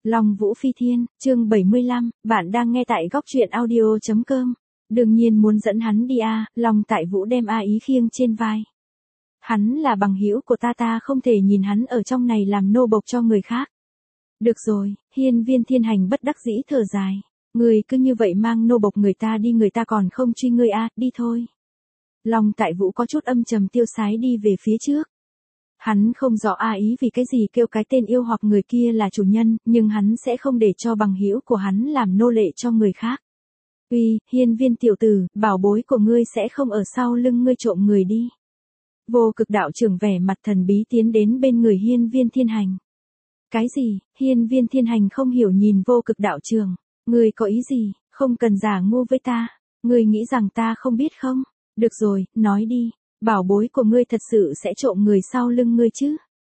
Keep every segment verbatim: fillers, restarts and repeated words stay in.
Long Vũ Phi Thiên, chương bảy mươi lăm, bạn đang nghe tại góc truyện audio chấm com. Đương nhiên muốn dẫn hắn đi à, Long Tại Vũ đem A Ý khiêng trên vai. Hắn là bằng hữu của ta, ta không thể nhìn hắn ở trong này làm nô bộc cho người khác. Được rồi, Hiên Viên Thiên Hành bất đắc dĩ thở dài. Người cứ như vậy mang nô bộc người ta đi, người ta còn không truy ngươi à, đi thôi. Long Tại Vũ có chút âm trầm tiêu sái đi về phía trước. Hắn không rõ A Ý vì cái gì kêu cái tên yêu hoặc người kia là chủ nhân, nhưng hắn sẽ không để cho bằng hữu của hắn làm nô lệ cho người khác. Uy, Hiên Viên tiểu tử, bảo bối của ngươi sẽ không ở sau lưng ngươi trộm người đi. Vô Cực đạo trưởng vẻ mặt thần bí tiến đến bên người Hiên Viên Thiên Hành. Cái gì? Hiên Viên Thiên Hành không hiểu nhìn Vô Cực đạo trưởng. Ngươi có ý gì? Không cần giả ngu với ta. Ngươi nghĩ rằng ta không biết không? Được rồi, nói đi. Bảo bối của ngươi thật sự sẽ trộm người sau lưng ngươi chứ?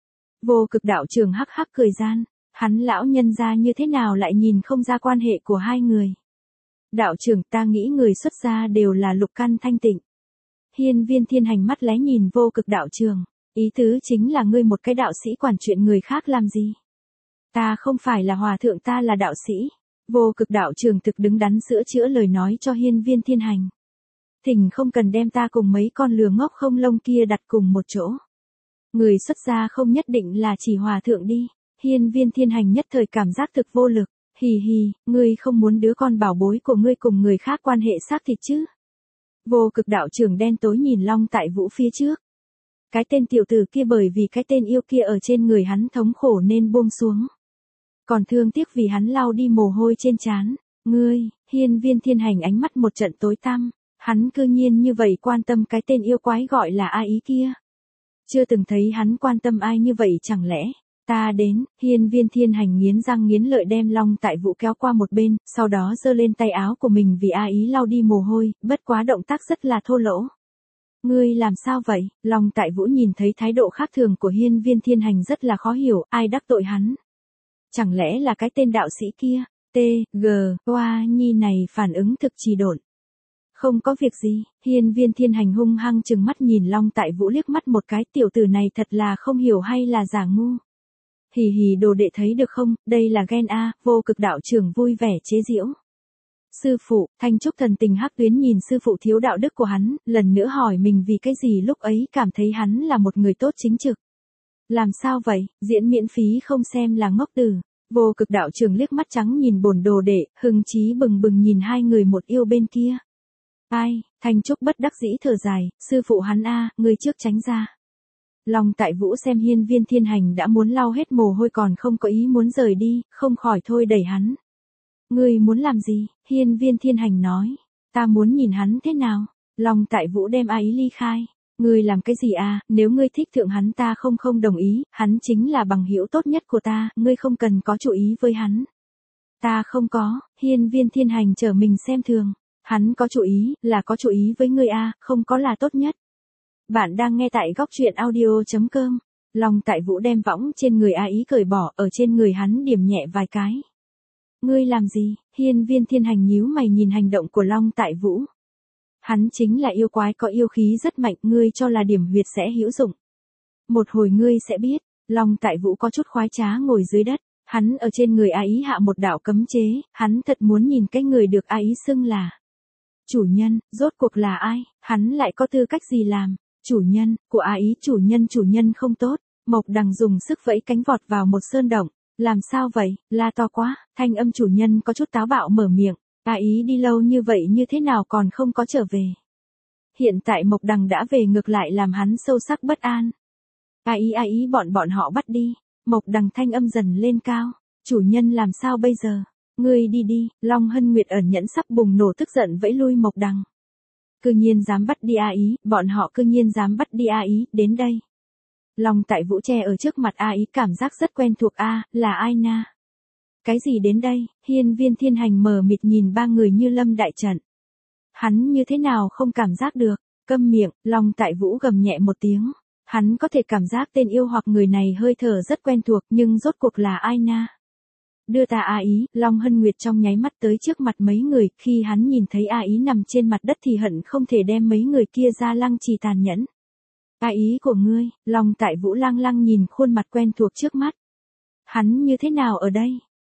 Vô Cực đạo trưởng hắc hắc cười gian. Hắn lão nhân gia như thế nào lại nhìn không ra quan hệ của hai người. Đạo trưởng, ta nghĩ người xuất gia đều là lục căn thanh tịnh. Hiên Viên Thiên Hành mắt lé nhìn Vô Cực đạo trưởng. Ý tứ chính là ngươi một cái đạo sĩ quản chuyện người khác làm gì? Ta không phải là hòa thượng, ta là đạo sĩ. Vô Cực đạo trưởng thực đứng đắn sữa chữa lời nói cho Hiên Viên Thiên Hành. Thỉnh không cần đem ta cùng mấy con lừa ngốc không lông kia đặt cùng một chỗ. Người xuất gia không nhất định là chỉ hòa thượng đi. Hiên Viên Thiên Hành nhất thời cảm giác thực vô lực. Hì hì, ngươi không muốn đứa con bảo bối của ngươi cùng người khác quan hệ xác thịt chứ? Vô Cực đạo trưởng đen tối nhìn Long Tại Vũ phía trước. Cái tên tiểu tử kia bởi vì cái tên yêu kia ở trên người hắn thống khổ nên buông xuống. Còn thương tiếc vì hắn lau đi mồ hôi trên trán. Ngươi, Hiên Viên Thiên Hành ánh mắt một trận tối tăm. Hắn cư nhiên như vậy quan tâm cái tên yêu quái gọi là A Ý kia. Chưa từng thấy hắn quan tâm ai như vậy, chẳng lẽ, ta đến. Hiên Viên Thiên Hành nghiến răng nghiến lợi đem Long Tại Vũ kéo qua một bên, sau đó giơ lên tay áo của mình vì A Ý lau đi mồ hôi, bất quá động tác rất là thô lỗ. Ngươi làm sao vậy? Long Tại Vũ nhìn thấy thái độ khác thường của Hiên Viên Thiên Hành rất là khó hiểu, ai đắc tội hắn? Chẳng lẽ là cái tên đạo sĩ kia? T, G, Hoa Nhi này phản ứng thực trì độn. Không có việc gì. Hiên Viên Thiên Hành hung hăng trừng mắt nhìn Long Tại Vũ liếc mắt một cái, tiểu tử này thật là không hiểu hay là giả ngu. Hì hì, đồ đệ thấy được không, đây là ghen a. Vô Cực đạo trưởng vui vẻ chế giễu. Sư phụ, Thanh Trúc thần tình hắc tuyến nhìn sư phụ thiếu đạo đức của hắn, lần nữa hỏi mình vì cái gì lúc ấy cảm thấy hắn là một người tốt chính trực. Làm sao vậy, diễn miễn phí không xem là ngốc tử. Vô Cực đạo trưởng liếc mắt trắng nhìn bổn đồ đệ, hưng chí bừng bừng nhìn hai người một yêu bên kia. Ai, Thanh Trúc bất đắc dĩ thở dài, sư phụ hắn a, người trước tránh ra. Long Tại Vũ xem Hiên Viên Thiên Hành đã muốn lau hết mồ hôi còn không có ý muốn rời đi, không khỏi thôi đẩy hắn. Ngươi muốn làm gì? Hiên Viên Thiên Hành nói. Ta muốn nhìn hắn thế nào? Long Tại Vũ đem A Ý ly khai. Ngươi làm cái gì à, nếu ngươi thích thượng hắn ta không không đồng ý, hắn chính là bằng hữu tốt nhất của ta, ngươi không cần có chủ ý với hắn. Ta không có. Hiên Viên Thiên Hành trở mình xem thường. Hắn có chủ ý, là có chủ ý với ngươi a, không có là tốt nhất. Bạn đang nghe tại góc truyện audio chấm com. Long Tại Vũ đem võng trên người A Ý cởi bỏ, ở trên người hắn điểm nhẹ vài cái. Ngươi làm gì? Hiên Viên Thiên Hành nhíu mày nhìn hành động của Long Tại Vũ. Hắn chính là yêu quái có yêu khí rất mạnh, ngươi cho là điểm huyệt sẽ hữu dụng. Một hồi ngươi sẽ biết. Long Tại Vũ có chút khoái trá ngồi dưới đất. Hắn ở trên người A Ý hạ một đạo cấm chế, hắn thật muốn nhìn cái người được A Ý xưng là chủ nhân, rốt cuộc là ai, hắn lại có tư cách gì làm, chủ nhân, của A Ý, chủ nhân chủ nhân không tốt. Mộc Đằng dùng sức vẫy cánh vọt vào một sơn động, làm sao vậy, la to quá, thanh âm chủ nhân có chút táo bạo mở miệng, A Ý đi lâu như vậy như thế nào còn không có trở về. Hiện tại Mộc Đằng đã về ngược lại làm hắn sâu sắc bất an. A Ý A Ý bọn bọn họ bắt đi, Mộc Đằng thanh âm dần lên cao, chủ nhân làm sao bây giờ. Ngươi đi đi. Long Hân Nguyệt ẩn nhẫn sắp bùng nổ tức giận vẫy lui Mộc Đằng. Cư nhiên dám bắt đi A Ý, bọn họ cư nhiên dám bắt đi A Ý, đến đây. Long Tại Vũ che ở trước mặt A Ý cảm giác rất quen thuộc a, là ai na? Cái gì đến đây? Hiên Viên Thiên Hành mờ mịt nhìn ba người như lâm đại trận. Hắn như thế nào không cảm giác được, câm miệng, Long Tại Vũ gầm nhẹ một tiếng. Hắn có thể cảm giác tên yêu hoặc người này hơi thở rất quen thuộc nhưng rốt cuộc là ai na? Đưa ta A Ý. Long Hân Nguyệt trong nháy mắt tới trước mặt mấy người, khi hắn nhìn thấy A Ý nằm trên mặt đất thì hận không thể đem mấy người kia ra lăng trì tàn nhẫn. A Ý của ngươi. Long Tại Vũ lăng lăng nhìn khuôn mặt quen thuộc trước mắt. Hắn như thế nào ở đây?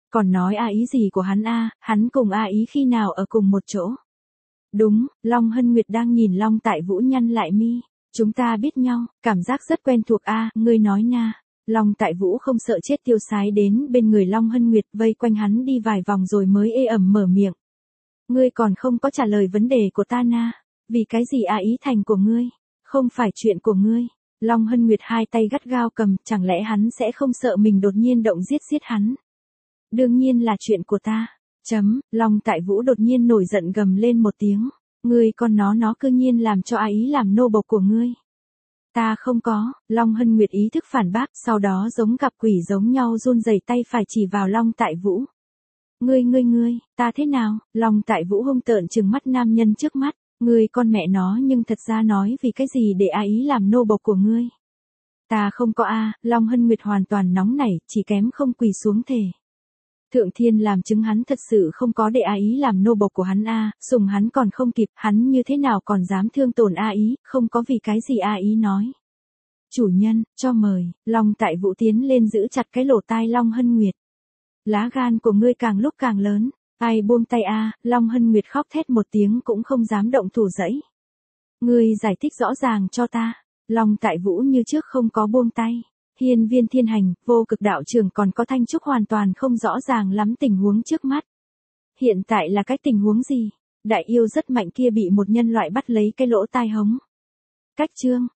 Còn nói a ý gì của hắn a, hắn cùng a ý khi nào ở cùng một chỗ? Đúng, Long Hân Nguyệt đang nhìn Long Tại Vũ nhăn lại mi. Chúng ta biết nhau, cảm giác rất quen thuộc a, ngươi nói na. Long Tại Vũ không sợ chết tiêu sái đến bên người Long Hân Nguyệt vây quanh hắn đi vài vòng rồi mới ê ẩm mở miệng. Ngươi còn không có trả lời vấn đề của ta na. Vì cái gì a ý thành của ngươi? Không phải chuyện của ngươi. Long Hân Nguyệt hai tay gắt gao cầm, chẳng lẽ hắn sẽ không sợ mình đột nhiên động giết giết hắn? Đương nhiên là chuyện của ta. Chấm, Long Tại Vũ đột nhiên nổi giận gầm lên một tiếng. Ngươi con nó nó cư nhiên làm cho a ý làm nô bộc của ngươi. Ta không có, Long Hân Nguyệt ý thức phản bác, sau đó giống gặp quỷ giống nhau run rẩy tay phải chỉ vào Long Tại Vũ. Ngươi ngươi ngươi, ta thế nào? Long Tại Vũ hung tợn trừng mắt nam nhân trước mắt. Ngươi con mẹ nó nhưng thật ra nói vì cái gì để a ý làm nô bộc của ngươi? Ta không có a, Long Hân Nguyệt hoàn toàn nóng nảy, chỉ kém không quỳ xuống thề. Thượng Thiên làm chứng hắn thật sự không có để a ý làm nô bộc của hắn a, sùng hắn còn không kịp, hắn như thế nào còn dám thương tổn a ý, không có vì cái gì a ý nói. Chủ nhân, cho mời, Long Tại Vũ tiến lên giữ chặt cái lỗ tai Long Hân Nguyệt. Lá gan của ngươi càng lúc càng lớn, ai buông tay a, Long Hân Nguyệt khóc thét một tiếng cũng không dám động thủ dẫy. Ngươi giải thích rõ ràng cho ta, Long Tại Vũ như trước không có buông tay. Hiên Viên Thiên Hành, Vô Cực đạo trưởng còn có Thanh Trúc hoàn toàn không rõ ràng lắm tình huống trước mắt. Hiện tại là cái tình huống gì? Đại yêu rất mạnh kia bị một nhân loại bắt lấy cái lỗ tai hống. Cách chương